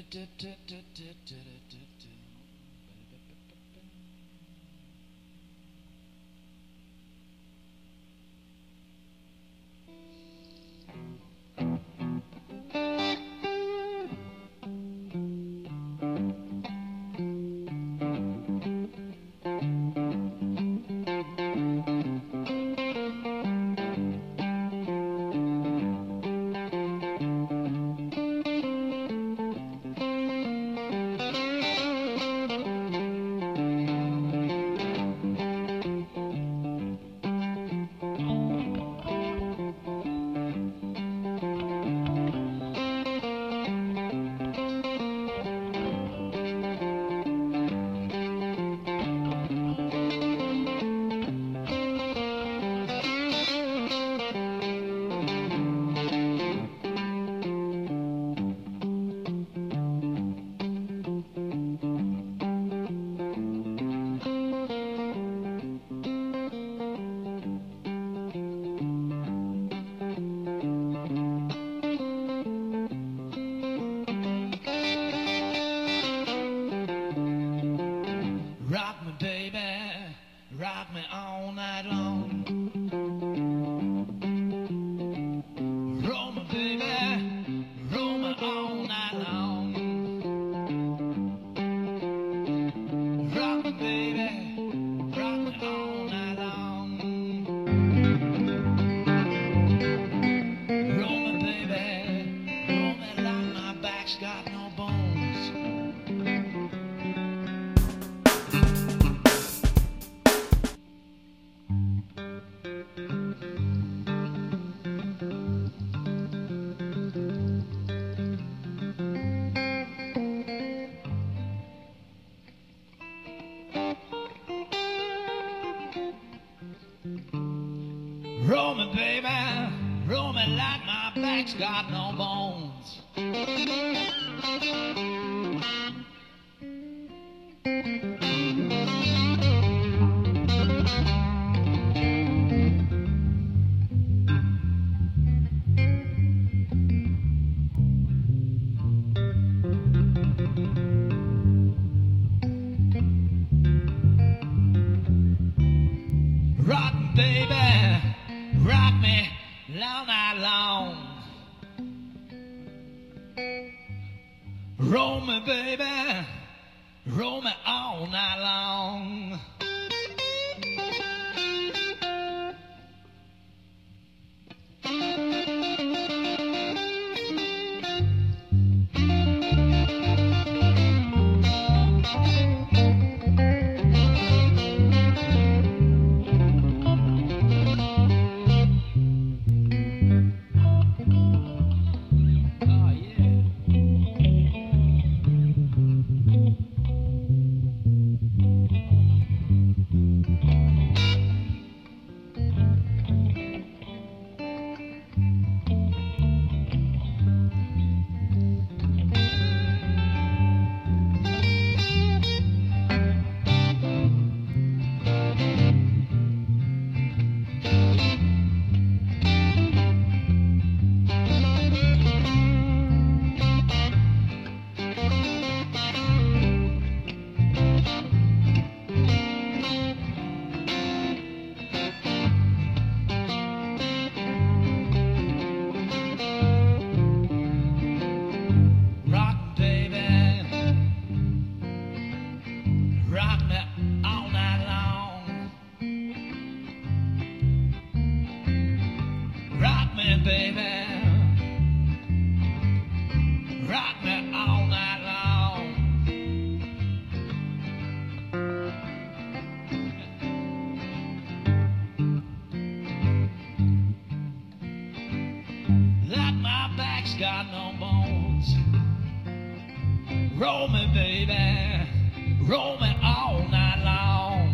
Rock me, baby, rock me all night long. Roll me, baby, roll me all night long. Rock me, baby, rock me all night long. Roll me, baby, roll me like my back's got no bones. Roll me, baby, roll me like my back's got no bones. Rock me, baby, rock me all night long. Roll me, baby, roll me all night long. Rock me all night long. Rock me, baby, rock me all night long. Like my back's got no bones. Roll me, baby, roll me all night long.